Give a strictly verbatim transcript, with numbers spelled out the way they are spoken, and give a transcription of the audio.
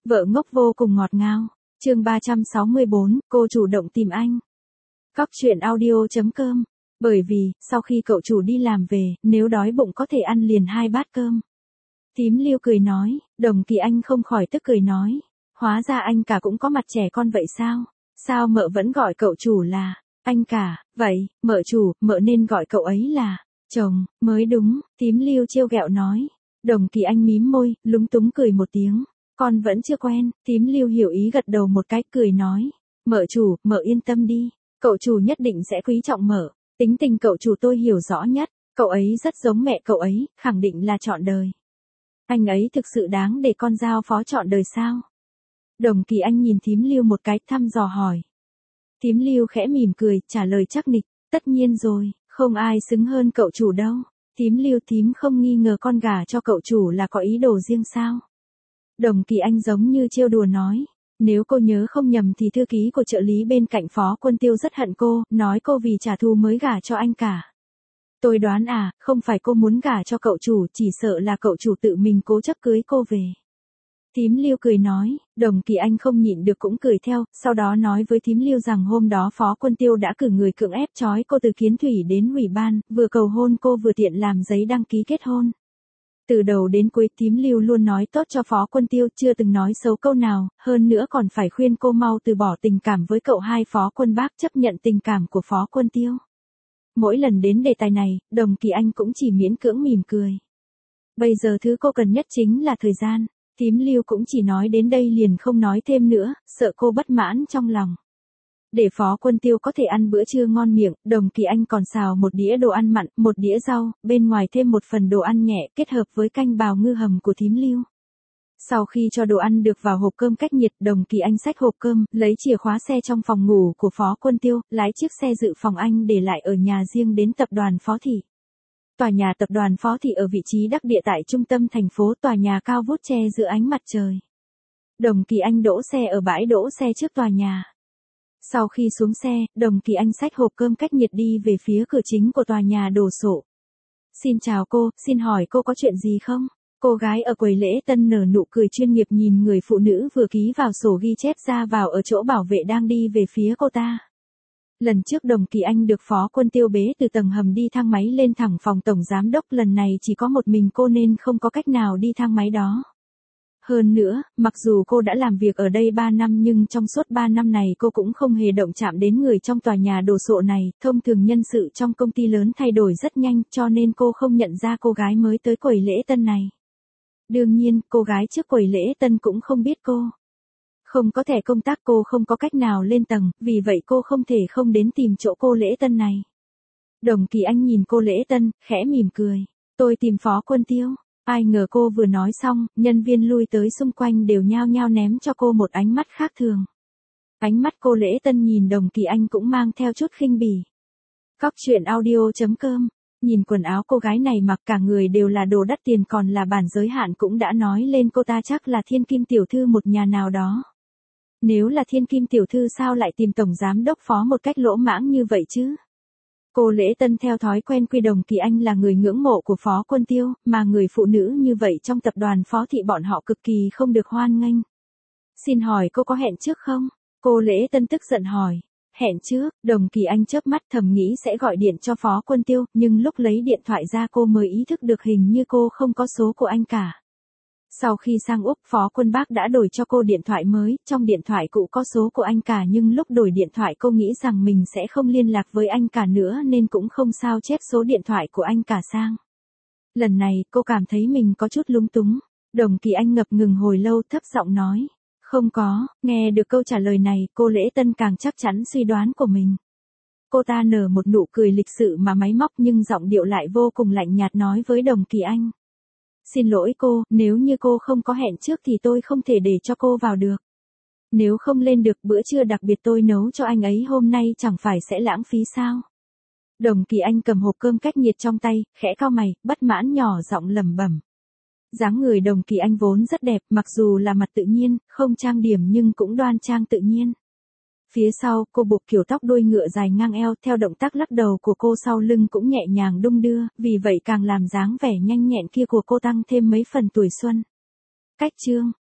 Vợ ngốc vô cùng ngọt ngào. Chương ba trăm sáu mươi bốn, cô chủ động tìm anh. Cóc truyện audio chấm com. Bởi vì, sau khi cậu chủ đi làm về, nếu đói bụng có thể ăn liền hai bát cơm. Thím Lưu cười nói, Đồng Kỳ Anh không khỏi tức cười nói. Hóa ra anh cả cũng có mặt trẻ con vậy sao? Sao mợ vẫn gọi cậu chủ là anh cả, vậy, mợ chủ, mợ nên gọi cậu ấy là chồng, mới đúng, thím Lưu trêu ghẹo nói. Đồng Kỳ Anh mím môi, lúng túng cười một tiếng. Con vẫn chưa quen, thím Lưu hiểu ý gật đầu một cái, cười nói. Mợ chủ, mợ yên tâm đi, cậu chủ nhất định sẽ quý trọng mợ. Tính tình cậu chủ tôi hiểu rõ nhất, cậu ấy rất giống mẹ cậu ấy, khẳng định là trọn đời. Anh ấy thực sự đáng để con giao phó trọn đời sao? Đồng Kỳ Anh nhìn thím Lưu một cái, thăm dò hỏi. Thím Lưu khẽ mỉm cười, trả lời chắc nịch, tất nhiên rồi, không ai xứng hơn cậu chủ đâu. Thím Lưu, thím không nghi ngờ con gả cho cậu chủ là có ý đồ riêng sao? Đồng Kỳ Anh giống như trêu đùa nói. Nếu cô nhớ không nhầm thì thư ký của trợ lý bên cạnh Phó Quân Tiêu rất hận cô, nói cô vì trả thù mới gả cho anh cả. Tôi đoán à, không phải cô muốn gả cho cậu chủ, chỉ sợ là cậu chủ tự mình cố chấp cưới cô về. Thím Lưu cười nói, Đồng Kỳ Anh không nhịn được cũng cười theo, sau đó nói với thím Lưu rằng hôm đó Phó Quân Tiêu đã cử người cưỡng ép trói cô từ Kiến Thủy đến ủy ban, vừa cầu hôn cô vừa tiện làm giấy đăng ký kết hôn. Từ đầu đến cuối thím Lưu luôn nói tốt cho Phó Quân Tiêu, chưa từng nói xấu câu nào, hơn nữa còn phải khuyên cô mau từ bỏ tình cảm với cậu hai Phó Quân Bác, chấp nhận tình cảm của Phó Quân Tiêu. Mỗi lần đến đề tài này, Đồng Kỳ Anh cũng chỉ miễn cưỡng mỉm cười. Bây giờ thứ cô cần nhất chính là thời gian. Thím Lưu cũng chỉ nói đến đây liền không nói thêm nữa, sợ cô bất mãn trong lòng. Để Phó Quân Tiêu có thể ăn bữa trưa ngon miệng, Đồng Kỳ Anh còn xào một đĩa đồ ăn mặn, một đĩa rau, bên ngoài thêm một phần đồ ăn nhẹ kết hợp với canh bào ngư hầm của thím Lưu. Sau khi cho đồ ăn được vào hộp cơm cách nhiệt, Đồng Kỳ Anh xách hộp cơm, lấy chìa khóa xe trong phòng ngủ của Phó Quân Tiêu, lái chiếc xe dự phòng anh để lại ở nhà riêng đến tập đoàn Phó Thị. Tòa nhà tập đoàn Phó Thị ở vị trí đắc địa tại trung tâm thành phố, tòa nhà cao vút che giữa ánh mặt trời. Đồng Kỳ Anh đỗ xe ở bãi đỗ xe trước tòa nhà. Sau khi xuống xe, Đồng Kỳ Anh xách hộp cơm cách nhiệt đi về phía cửa chính của tòa nhà đồ sộ. Xin chào cô, xin hỏi cô có chuyện gì không? Cô gái ở quầy lễ tân nở nụ cười chuyên nghiệp nhìn người phụ nữ vừa ký vào sổ ghi chép ra vào ở chỗ bảo vệ đang đi về phía cô ta. Lần trước Đồng Kỳ Anh được Phó Quân Tiêu bế từ tầng hầm đi thang máy lên thẳng phòng tổng giám đốc, lần này chỉ có một mình cô nên không có cách nào đi thang máy đó. Hơn nữa, mặc dù cô đã làm việc ở đây ba năm nhưng trong suốt ba năm này cô cũng không hề động chạm đến người trong tòa nhà đồ sộ này, thông thường nhân sự trong công ty lớn thay đổi rất nhanh cho nên cô không nhận ra cô gái mới tới quầy lễ tân này. Đương nhiên, cô gái trước quầy lễ tân cũng không biết cô. Không có thẻ công tác cô không có cách nào lên tầng, vì vậy cô không thể không đến tìm chỗ cô lễ tân này. Đồng Kỳ Anh nhìn cô lễ tân, khẽ mỉm cười. Tôi tìm Phó Quân Tiêu. Ai ngờ cô vừa nói xong, nhân viên lui tới xung quanh đều nhao nhao ném cho cô một ánh mắt khác thường. Ánh mắt cô lễ tân nhìn Đồng Kỳ Anh cũng mang theo chút khinh bỉ. Cóc truyện audio chấm com. Nhìn quần áo cô gái này mặc cả người đều là đồ đắt tiền, còn là bản giới hạn cũng đã nói lên cô ta chắc là thiên kim tiểu thư một nhà nào đó. Nếu là thiên kim tiểu thư sao lại tìm tổng giám đốc Phó một cách lỗ mãng như vậy chứ? Cô lễ tân theo thói quen quy Đồng Kỳ Anh là người ngưỡng mộ của Phó Quân Tiêu, mà người phụ nữ như vậy trong tập đoàn Phó Thị bọn họ cực kỳ không được hoan nghênh. Xin hỏi cô có hẹn trước không? Cô lễ tân tức giận hỏi. Hẹn trước, Đồng Kỳ Anh chớp mắt thầm nghĩ sẽ gọi điện cho Phó Quân Tiêu, nhưng lúc lấy điện thoại ra cô mới ý thức được hình như cô không có số của anh cả. Sau khi sang Úc, Phó Quân Bác đã đổi cho cô điện thoại mới, trong điện thoại cũ có số của anh cả nhưng lúc đổi điện thoại cô nghĩ rằng mình sẽ không liên lạc với anh cả nữa nên cũng không sao chép số điện thoại của anh cả sang. Lần này, cô cảm thấy mình có chút lúng túng. Đồng Kỳ Anh ngập ngừng hồi lâu, thấp giọng nói. Không có, nghe được câu trả lời này, cô lễ tân càng chắc chắn suy đoán của mình. Cô ta nở một nụ cười lịch sự mà máy móc nhưng giọng điệu lại vô cùng lạnh nhạt nói với Đồng Kỳ Anh. Xin lỗi cô, nếu như cô không có hẹn trước thì tôi không thể để cho cô vào được. Nếu không lên được bữa trưa đặc biệt tôi nấu cho anh ấy hôm nay chẳng phải sẽ lãng phí sao? Đồng Kỳ Anh cầm hộp cơm cách nhiệt trong tay, khẽ cau mày, bất mãn nhỏ giọng lẩm bẩm. Dáng người Đồng Kỳ Anh vốn rất đẹp, mặc dù là mặt tự nhiên, không trang điểm nhưng cũng đoan trang tự nhiên. Phía sau, cô buộc kiểu tóc đuôi ngựa dài ngang eo, theo động tác lắc đầu của cô sau lưng cũng nhẹ nhàng đung đưa, vì vậy càng làm dáng vẻ nhanh nhẹn kia của cô tăng thêm mấy phần tuổi xuân. Cách chương